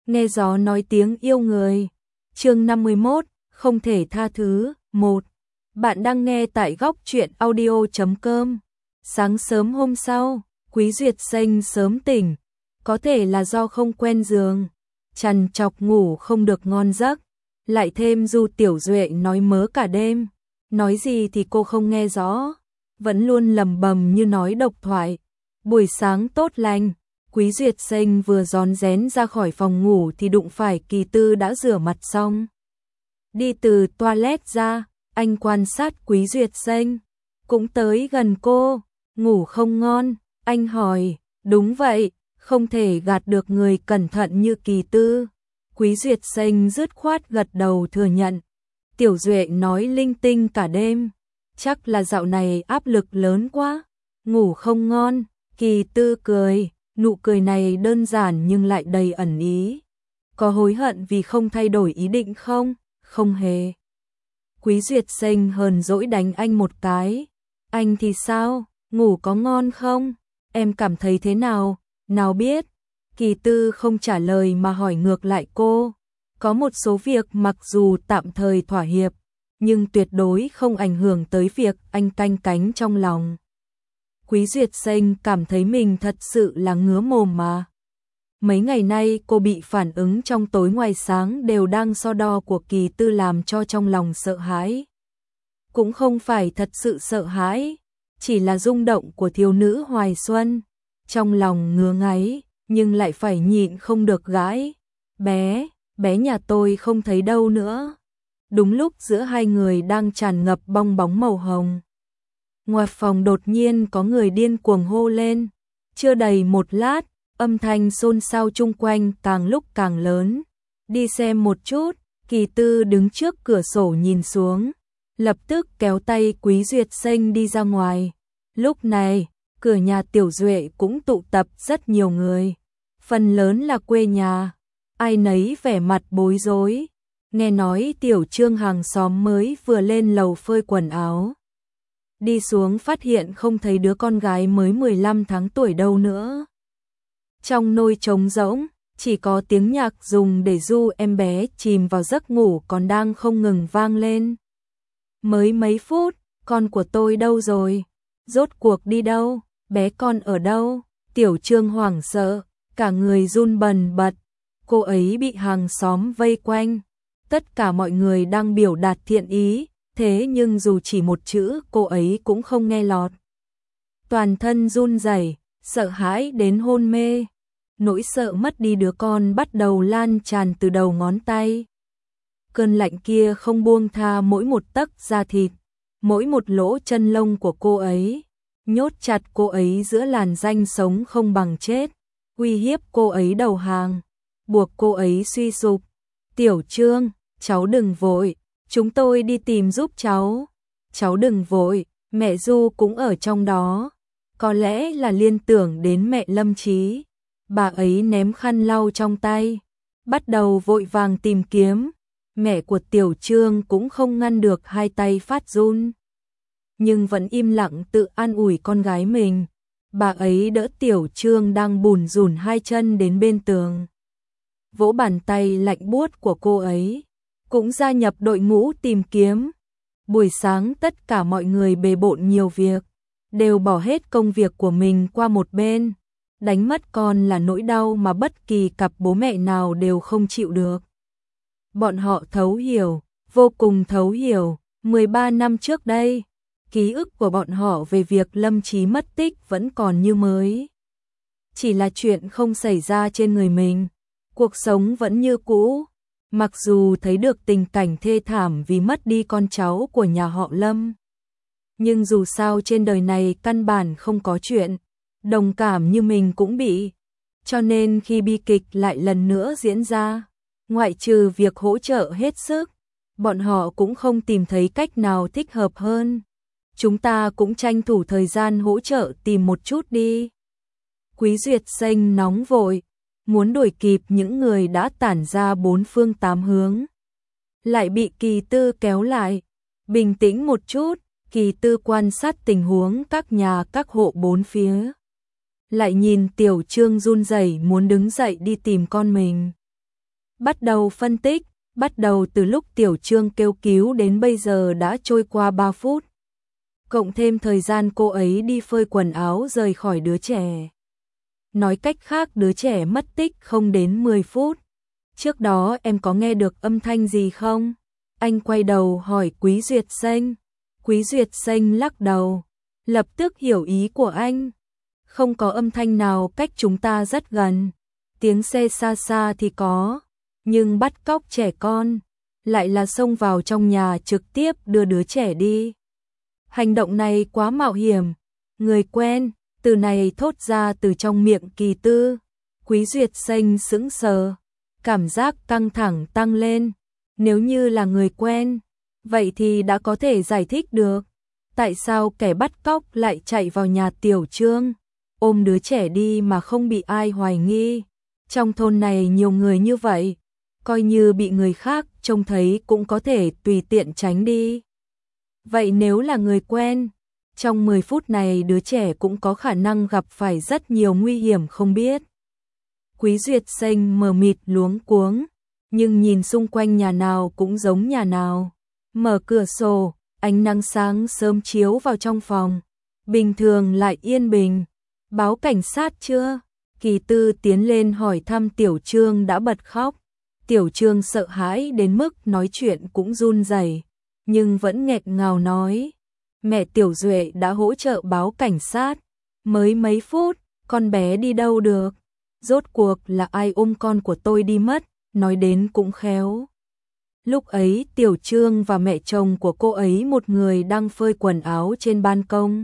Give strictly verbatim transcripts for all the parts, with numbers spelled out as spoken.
nghe gió nói tiếng yêu người. Chương năm mươi mốt, không thể tha thứ. Một. Bạn đang nghe tại góc truyện audio chấm com. Sáng sớm hôm sau, Quý Duyệt Xanh sớm tỉnh, có thể là do không quen giường, trằn trọc ngủ không được ngon giấc, lại thêm Du Tiểu Duệ nói mớ cả đêm, nói gì thì cô không nghe rõ, vẫn luôn lầm bầm như nói độc thoại. Buổi sáng tốt lành, Quý Duyệt Xanh vừa rón rén ra khỏi phòng ngủ thì đụng phải Kỳ Tư đã rửa mặt xong. Đi từ toilet ra, anh quan sát Quý Duyệt Xanh, cũng tới gần cô. Ngủ không ngon, anh hỏi. Đúng vậy, không thể gạt được người cẩn thận như Kỳ Tư. Quý Duyệt Xanh dứt khoát gật đầu thừa nhận. Tiểu Duệ nói linh tinh cả đêm, chắc là dạo này áp lực lớn quá, ngủ không ngon. Kỳ Tư cười, nụ cười này đơn giản nhưng lại đầy ẩn ý. Có hối hận vì không thay đổi ý định không? Không hề. Quý Duyệt Xanh hờn dỗi đánh anh một cái. Anh thì sao? Ngủ có ngon không? Em cảm thấy thế nào? Nào biết. Kỳ Tư không trả lời mà hỏi ngược lại cô. Có một số việc mặc dù tạm thời thỏa hiệp, nhưng tuyệt đối không ảnh hưởng tới việc anh canh cánh trong lòng. Quý Duyệt Xanh cảm thấy mình thật sự là ngứa mồm mà. Mấy ngày nay cô bị phản ứng trong tối ngoài sáng đều đang so đo của Kỳ Tư làm cho trong lòng sợ hãi. Cũng không phải thật sự sợ hãi, chỉ là rung động của thiếu nữ hoài xuân. Trong lòng ngứa ngáy, nhưng lại phải nhịn không được gãi. Bé, bé nhà tôi không thấy đâu nữa. Đúng lúc giữa hai người đang tràn ngập bong bóng màu hồng, ngoài phòng đột nhiên có người điên cuồng hô lên. Chưa đầy một lát, âm thanh xôn xao chung quanh càng lúc càng lớn. Đi xem một chút. Kỳ Tư đứng trước cửa sổ nhìn xuống, lập tức kéo tay Quý Duyệt Xanh đi ra ngoài. Lúc này, cửa nhà Tiểu Duệ cũng tụ tập rất nhiều người, phần lớn là quê nhà, ai nấy vẻ mặt bối rối. Nghe nói Tiểu Trương hàng xóm mới vừa lên lầu phơi quần áo, đi xuống phát hiện không thấy đứa con gái mới mười lăm tháng tuổi đâu nữa. Trong nôi trống rỗng, chỉ có tiếng nhạc dùng để du em bé chìm vào giấc ngủ còn đang không ngừng vang lên. Mới mấy phút, con của tôi đâu rồi? Rốt cuộc đi đâu? Bé con ở đâu? Tiểu Trương hoảng sợ, cả người run bần bật. Cô ấy bị hàng xóm vây quanh. Tất cả mọi người đang biểu đạt thiện ý, thế nhưng dù chỉ một chữ cô ấy cũng không nghe lọt. Toàn thân run rẩy, sợ hãi đến hôn mê. Nỗi sợ mất đi đứa con bắt đầu lan tràn từ đầu ngón tay. Cơn lạnh kia không buông tha mỗi một tấc da thịt, mỗi một lỗ chân lông của cô ấy, nhốt chặt cô ấy giữa làn danh sống không bằng chết, uy hiếp cô ấy đầu hàng, buộc cô ấy suy sụp. Tiểu Trương, cháu đừng vội, chúng tôi đi tìm giúp cháu. Cháu đừng vội, mẹ Du cũng ở trong đó. Có lẽ là liên tưởng đến mẹ Lâm Trí. Bà ấy ném khăn lau trong tay, bắt đầu vội vàng tìm kiếm. Mẹ của Tiểu Trương cũng không ngăn được hai tay phát run, nhưng vẫn im lặng tự an ủi con gái mình. Bà ấy đỡ Tiểu Trương đang bùn rùn hai chân đến bên tường, vỗ bàn tay lạnh buốt của cô ấy, cũng gia nhập đội ngũ tìm kiếm. Buổi sáng tất cả mọi người bề bộn nhiều việc, đều bỏ hết công việc của mình qua một bên. Đánh mất con là nỗi đau mà bất kỳ cặp bố mẹ nào đều không chịu được. Bọn họ thấu hiểu, vô cùng thấu hiểu. mười ba năm trước đây, ký ức của bọn họ về việc Lâm Trí mất tích vẫn còn như mới. Chỉ là chuyện không xảy ra trên người mình, cuộc sống vẫn như cũ. Mặc dù thấy được tình cảnh thê thảm vì mất đi con cháu của nhà họ Lâm, nhưng dù sao trên đời này căn bản không có chuyện đồng cảm như mình cũng bị. Cho nên khi bi kịch lại lần nữa diễn ra, ngoại trừ việc hỗ trợ hết sức, bọn họ cũng không tìm thấy cách nào thích hợp hơn. Chúng ta cũng tranh thủ thời gian hỗ trợ tìm một chút đi. Quý Duyệt Xanh nóng vội, muốn đuổi kịp những người đã tản ra bốn phương tám hướng. Lại bị Kỳ Tư kéo lại. Bình tĩnh một chút, Kỳ Tư quan sát tình huống các nhà các hộ bốn phía. Lại nhìn Tiểu Trương run rẩy muốn đứng dậy đi tìm con mình. Bắt đầu phân tích, bắt đầu từ lúc Tiểu Trương kêu cứu đến bây giờ đã trôi qua ba phút. Cộng thêm thời gian cô ấy đi phơi quần áo rời khỏi đứa trẻ. Nói cách khác đứa trẻ mất tích không đến mười phút. Trước đó em có nghe được âm thanh gì không? Anh quay đầu hỏi Quý Duyệt Xanh. Quý Duyệt Xanh lắc đầu, lập tức hiểu ý của anh. Không có âm thanh nào cách chúng ta rất gần. Tiếng xe xa xa thì có, nhưng bắt cóc trẻ con, lại là xông vào trong nhà trực tiếp đưa đứa trẻ đi. Hành động này quá mạo hiểm. Người quen, từ này thốt ra từ trong miệng Kỳ Tư. Quý Duyệt Xanh sững sờ, cảm giác căng thẳng tăng lên. Nếu như là người quen, vậy thì đã có thể giải thích được. Tại sao kẻ bắt cóc lại chạy vào nhà Tiểu Trương, ôm đứa trẻ đi mà không bị ai hoài nghi? Trong thôn này nhiều người như vậy, coi như bị người khác trông thấy cũng có thể tùy tiện tránh đi. Vậy nếu là người quen, trong mười phút này đứa trẻ cũng có khả năng gặp phải rất nhiều nguy hiểm không biết. Quý Duyệt Xanh mờ mịt luống cuống, nhưng nhìn xung quanh nhà nào cũng giống nhà nào. Mở cửa sổ, ánh nắng sáng sớm chiếu vào trong phòng. Bình thường lại yên bình. Báo cảnh sát chưa? Kỳ Tư tiến lên hỏi thăm Tiểu Trương đã bật khóc. Tiểu Trương sợ hãi đến mức nói chuyện cũng run rẩy, nhưng vẫn nghẹn ngào nói. Mẹ Tiểu Duệ đã hỗ trợ báo cảnh sát. Mới mấy phút, con bé đi đâu được? Rốt cuộc là ai ôm con của tôi đi mất? Nói đến cũng khéo. Lúc ấy Tiểu Trương và mẹ chồng của cô ấy một người đang phơi quần áo trên ban công.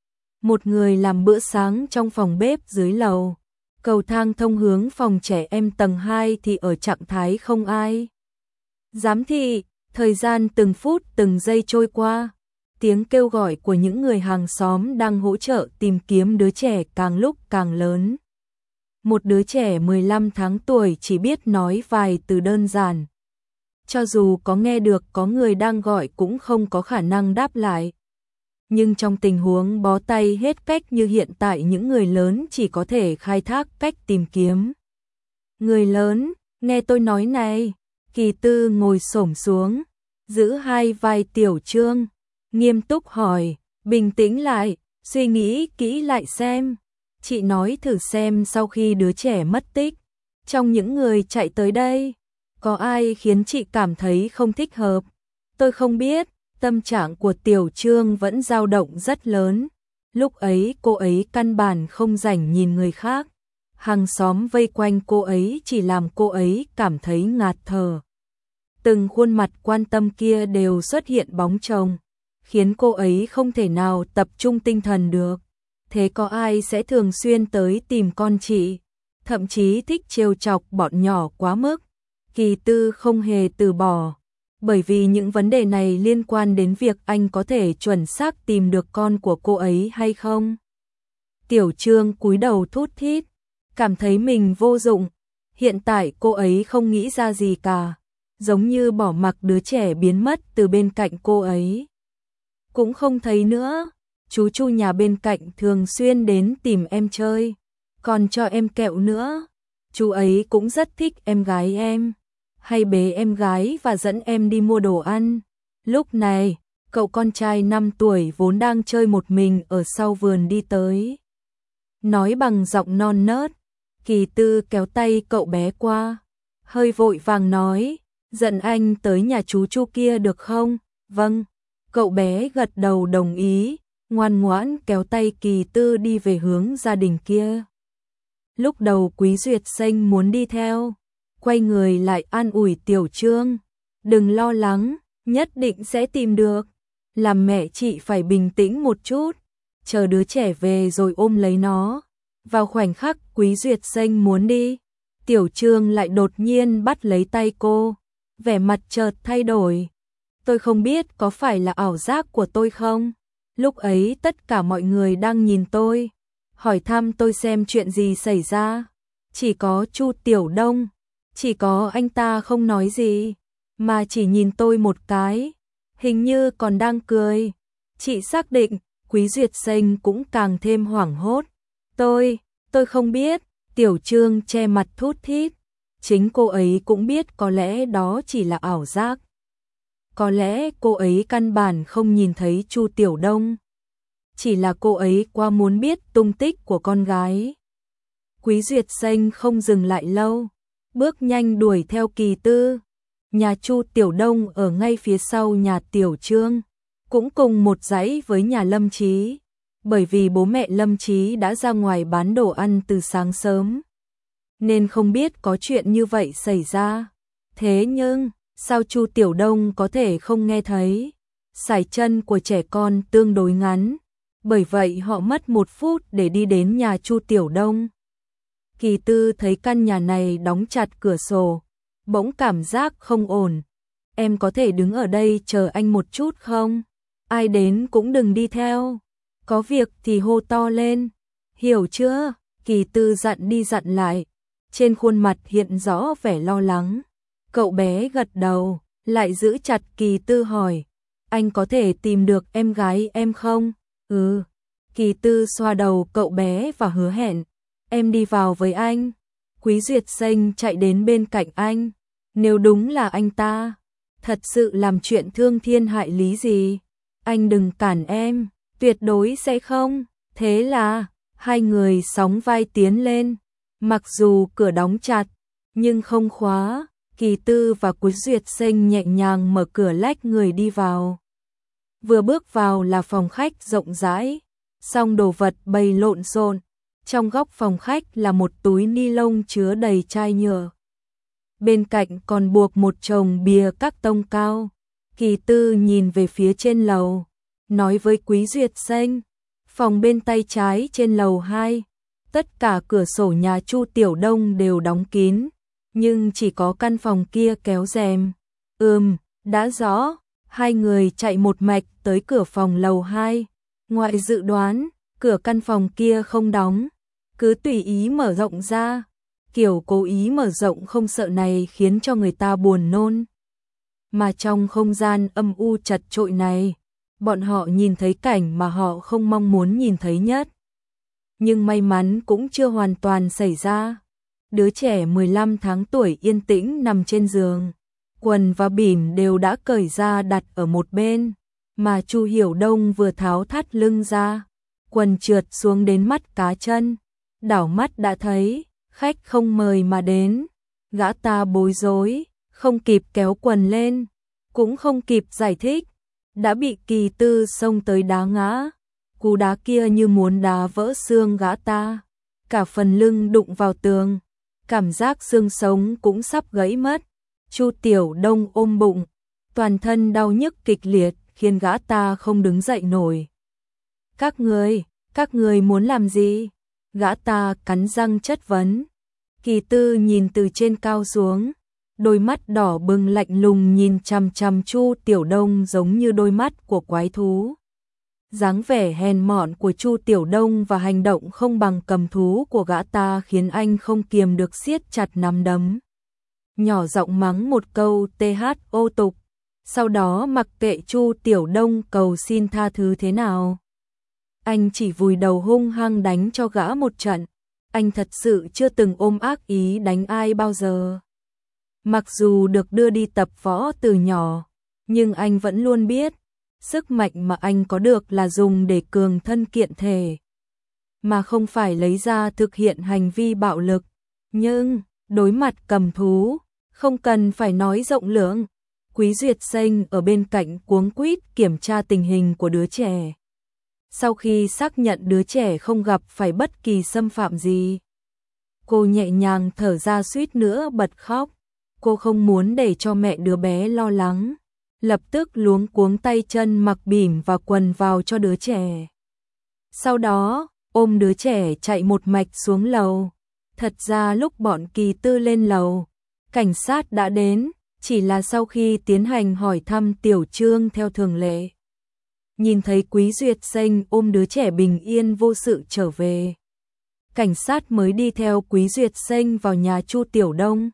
Một người làm bữa sáng trong phòng bếp dưới lầu. Cầu thang thông hướng phòng trẻ em tầng hai thì ở trạng thái không ai. Giám thị, thời gian từng phút từng giây trôi qua. Tiếng kêu gọi của những người hàng xóm đang hỗ trợ tìm kiếm đứa trẻ càng lúc càng lớn. Một đứa trẻ mười lăm tháng tuổi chỉ biết nói vài từ đơn giản. Cho dù có nghe được có người đang gọi cũng không có khả năng đáp lại. Nhưng trong tình huống bó tay hết cách như hiện tại những người lớn chỉ có thể khai thác cách tìm kiếm. Người lớn, nghe tôi nói này. Kỳ Tư ngồi xổm xuống, giữ hai vai Tiểu Trương, nghiêm túc hỏi, bình tĩnh lại, suy nghĩ kỹ lại xem. Chị nói thử xem sau khi đứa trẻ mất tích, trong những người chạy tới đây, có ai khiến chị cảm thấy không thích hợp? Tôi không biết. Tâm trạng của Tiểu Trương vẫn dao động rất lớn. Lúc ấy cô ấy căn bản không rảnh nhìn người khác. Hàng xóm vây quanh cô ấy chỉ làm cô ấy cảm thấy ngạt thở. Từng khuôn mặt quan tâm kia đều xuất hiện bóng chồng, khiến cô ấy không thể nào tập trung tinh thần được. Thế có ai sẽ thường xuyên tới tìm con chị, thậm chí thích trêu chọc bọn nhỏ quá mức? Kỳ Tư không hề từ bỏ. Bởi vì những vấn đề này liên quan đến việc anh có thể chuẩn xác tìm được con của cô ấy hay không. Tiểu Trương cúi đầu thút thít, cảm thấy mình vô dụng. Hiện tại cô ấy không nghĩ ra gì cả, giống như bỏ mặc đứa trẻ biến mất từ bên cạnh cô ấy. Cũng không thấy nữa, chú Chu nhà bên cạnh thường xuyên đến tìm em chơi, còn cho em kẹo nữa. Chú ấy cũng rất thích em gái em, hay bế em gái và dẫn em đi mua đồ ăn. Lúc này, cậu con trai năm tuổi vốn đang chơi một mình ở sau vườn đi tới. Nói bằng giọng non nớt, Kỳ Tư kéo tay cậu bé qua, hơi vội vàng nói, dẫn anh tới nhà chú Chu kia được không? Vâng, cậu bé gật đầu đồng ý, ngoan ngoãn kéo tay Kỳ Tư đi về hướng gia đình kia. Lúc đầu Quý Duyệt Xanh muốn đi theo, quay người lại an ủi Tiểu Trương, đừng lo lắng, nhất định sẽ tìm được. Làm mẹ chị phải bình tĩnh một chút, chờ đứa trẻ về rồi ôm lấy nó. Vào khoảnh khắc Quý Duyệt Xanh muốn đi, Tiểu Trương lại đột nhiên bắt lấy tay cô, vẻ mặt chợt thay đổi. Tôi không biết có phải là ảo giác của tôi không? Lúc ấy tất cả mọi người đang nhìn tôi, hỏi thăm tôi xem chuyện gì xảy ra. Chỉ có Chu Tiểu Đông, chỉ có anh ta không nói gì, mà chỉ nhìn tôi một cái, hình như còn đang cười. Chị xác định, Quý Duyệt Xanh cũng càng thêm hoảng hốt. Tôi, tôi không biết. Tiểu Trương che mặt thút thít. chính cô ấy cũng biết có lẽ đó chỉ là ảo giác. Có lẽ cô ấy căn bản không nhìn thấy Chu Tiểu Đông. Chỉ là cô ấy quá muốn biết tung tích của con gái. Quý Duyệt Xanh không dừng lại lâu, bước nhanh đuổi theo Kỳ Tư. Nhà Chu Tiểu Đông ở ngay phía sau nhà Tiểu Trương, cũng cùng một dãy với nhà Lâm Chí, bởi vì bố mẹ Lâm Chí đã ra ngoài bán đồ ăn từ sáng sớm, nên không biết có chuyện như vậy xảy ra. Thế nhưng, sao Chu Tiểu Đông có thể không nghe thấy? Sải chân của trẻ con tương đối ngắn, bởi vậy họ mất một phút để đi đến nhà Chu Tiểu Đông. Kỳ Tư thấy căn nhà này đóng chặt cửa sổ, bỗng cảm giác không ổn. Em có thể đứng ở đây chờ anh một chút không? Ai đến cũng đừng đi theo. Có việc thì hô to lên. Hiểu chưa? Kỳ Tư dặn đi dặn lại. Trên khuôn mặt hiện rõ vẻ lo lắng. Cậu bé gật đầu, lại giữ chặt Kỳ Tư hỏi. Anh có thể tìm được em gái em không? Ừ. Kỳ Tư xoa đầu cậu bé và hứa hẹn. Em đi vào với anh. Quý Duyệt Xanh chạy đến bên cạnh anh. Nếu đúng là anh ta, thật sự làm chuyện thương thiên hại lý gì, anh đừng cản em, tuyệt đối sẽ không. Thế là, hai người sóng vai tiến lên. Mặc dù cửa đóng chặt, nhưng không khóa. Kỳ Tư và Quý Duyệt Xanh nhẹ nhàng mở cửa lách người đi vào. Vừa bước vào là phòng khách rộng rãi, song đồ vật bày lộn xộn. Trong góc phòng khách là một túi ni lông chứa đầy chai nhựa. Bên cạnh còn buộc một chồng bìa các tông cao. Kỳ Tư nhìn về phía trên lầu, nói với Quý Duyệt Xanh, phòng bên tay trái trên lầu hai, tất cả cửa sổ nhà Chu Tiểu Đông đều đóng kín, nhưng chỉ có căn phòng kia kéo rèm. Ừm, đã rõ. Hai người chạy một mạch tới cửa phòng lầu hai. Ngoại dự đoán, cửa căn phòng kia không đóng, cứ tùy ý mở rộng ra. Kiểu cố ý mở rộng không sợ này khiến cho người ta buồn nôn. Mà trong không gian âm u chật chội này, bọn họ nhìn thấy cảnh mà họ không mong muốn nhìn thấy nhất. Nhưng may mắn cũng chưa hoàn toàn xảy ra. Đứa trẻ mười lăm tháng tuổi yên tĩnh nằm trên giường, quần và bỉm đều đã cởi ra đặt ở một bên, mà Chu Hiểu Đông vừa tháo thắt lưng ra, quần trượt xuống đến mắt cá chân, đảo mắt đã thấy khách không mời mà đến. Gã ta bối rối, không kịp kéo quần lên, cũng không kịp giải thích, đã bị Kỳ Tư xông tới đá ngã. Cú đá kia như muốn đá vỡ xương gã ta, cả phần lưng đụng vào tường, cảm giác xương sống cũng sắp gãy mất. Chu Tiểu Đông ôm bụng, toàn thân đau nhức kịch liệt, khiến gã ta không đứng dậy nổi. Các người, các người muốn làm gì? Gã ta cắn răng chất vấn. Kỳ Tư nhìn từ trên cao xuống, đôi mắt đỏ bừng lạnh lùng nhìn chằm chằm Chu Tiểu Đông giống như đôi mắt của quái thú. Dáng vẻ hèn mọn của Chu Tiểu Đông và hành động không bằng cầm thú của gã ta khiến anh không kiềm được siết chặt nắm đấm. Nhỏ giọng mắng một câu tê hát ô tục, sau đó mặc kệ Chu Tiểu Đông cầu xin tha thứ thế nào. Anh chỉ vùi đầu hung hăng đánh cho gã một trận. Anh thật sự chưa từng ôm ác ý đánh ai bao giờ. Mặc dù được đưa đi tập võ từ nhỏ, nhưng anh vẫn luôn biết, sức mạnh mà anh có được là dùng để cường thân kiện thể, mà không phải lấy ra thực hiện hành vi bạo lực. Nhưng, đối mặt cầm thú, không cần phải nói rộng lượng. Quý Duyệt Xanh ở bên cạnh cuống quýt kiểm tra tình hình của đứa trẻ. Sau khi xác nhận đứa trẻ không gặp phải bất kỳ xâm phạm gì, cô nhẹ nhàng thở ra suýt nữa bật khóc. Cô không muốn để cho mẹ đứa bé lo lắng, lập tức luống cuống tay chân mặc bỉm và quần vào cho đứa trẻ. Sau đó, ôm đứa trẻ chạy một mạch xuống lầu. Thật ra lúc bọn Kỳ Tư lên lầu, cảnh sát đã đến, chỉ là sau khi tiến hành hỏi thăm Tiểu Trương theo thường lệ. Nhìn thấy Quý Duyệt Xanh ôm đứa trẻ bình yên vô sự trở về, cảnh sát mới đi theo Quý Duyệt Xanh vào nhà Chu Tiểu Đông.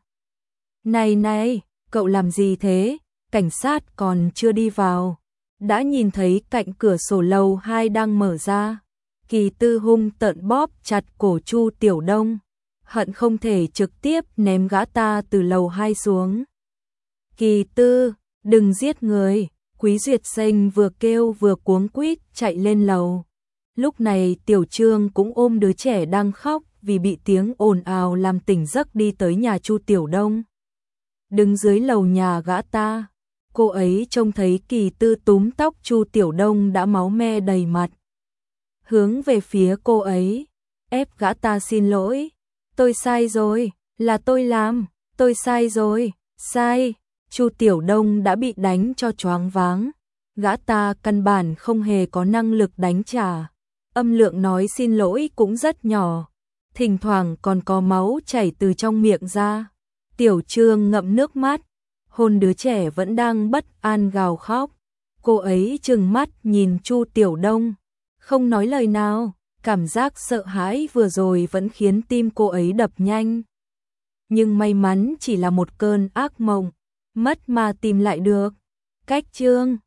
Này này, cậu làm gì thế? Cảnh sát còn chưa đi vào, đã nhìn thấy cạnh cửa sổ lầu hai đang mở ra. Kỳ Tư hung tợn bóp chặt cổ Chu Tiểu Đông, hận không thể trực tiếp ném gã ta từ lầu hai xuống. Kỳ Tư, đừng giết người, Quý Duyệt Sinh vừa kêu vừa cuống quýt chạy lên lầu. Lúc này Tiểu Trương cũng ôm đứa trẻ đang khóc vì bị tiếng ồn ào làm tỉnh giấc đi tới nhà Chu Tiểu Đông. Đứng dưới lầu nhà gã ta, cô ấy trông thấy Kỳ Tư túm tóc Chu Tiểu Đông đã máu me đầy mặt. Hướng về phía cô ấy, ép gã ta xin lỗi. Tôi sai rồi, là tôi làm, tôi sai rồi, sai. Chu Tiểu Đông đã bị đánh cho choáng váng. Gã ta căn bản không hề có năng lực đánh trả. Âm lượng nói xin lỗi cũng rất nhỏ. Thỉnh thoảng còn có máu chảy từ trong miệng ra. Tiểu Trương ngậm nước mắt, hôn đứa trẻ vẫn đang bất an gào khóc. Cô ấy trừng mắt nhìn Chu Tiểu Đông, không nói lời nào. Cảm giác sợ hãi vừa rồi vẫn khiến tim cô ấy đập nhanh. Nhưng may mắn chỉ là một cơn ác mộng, mất mà tìm lại được. Cách Trương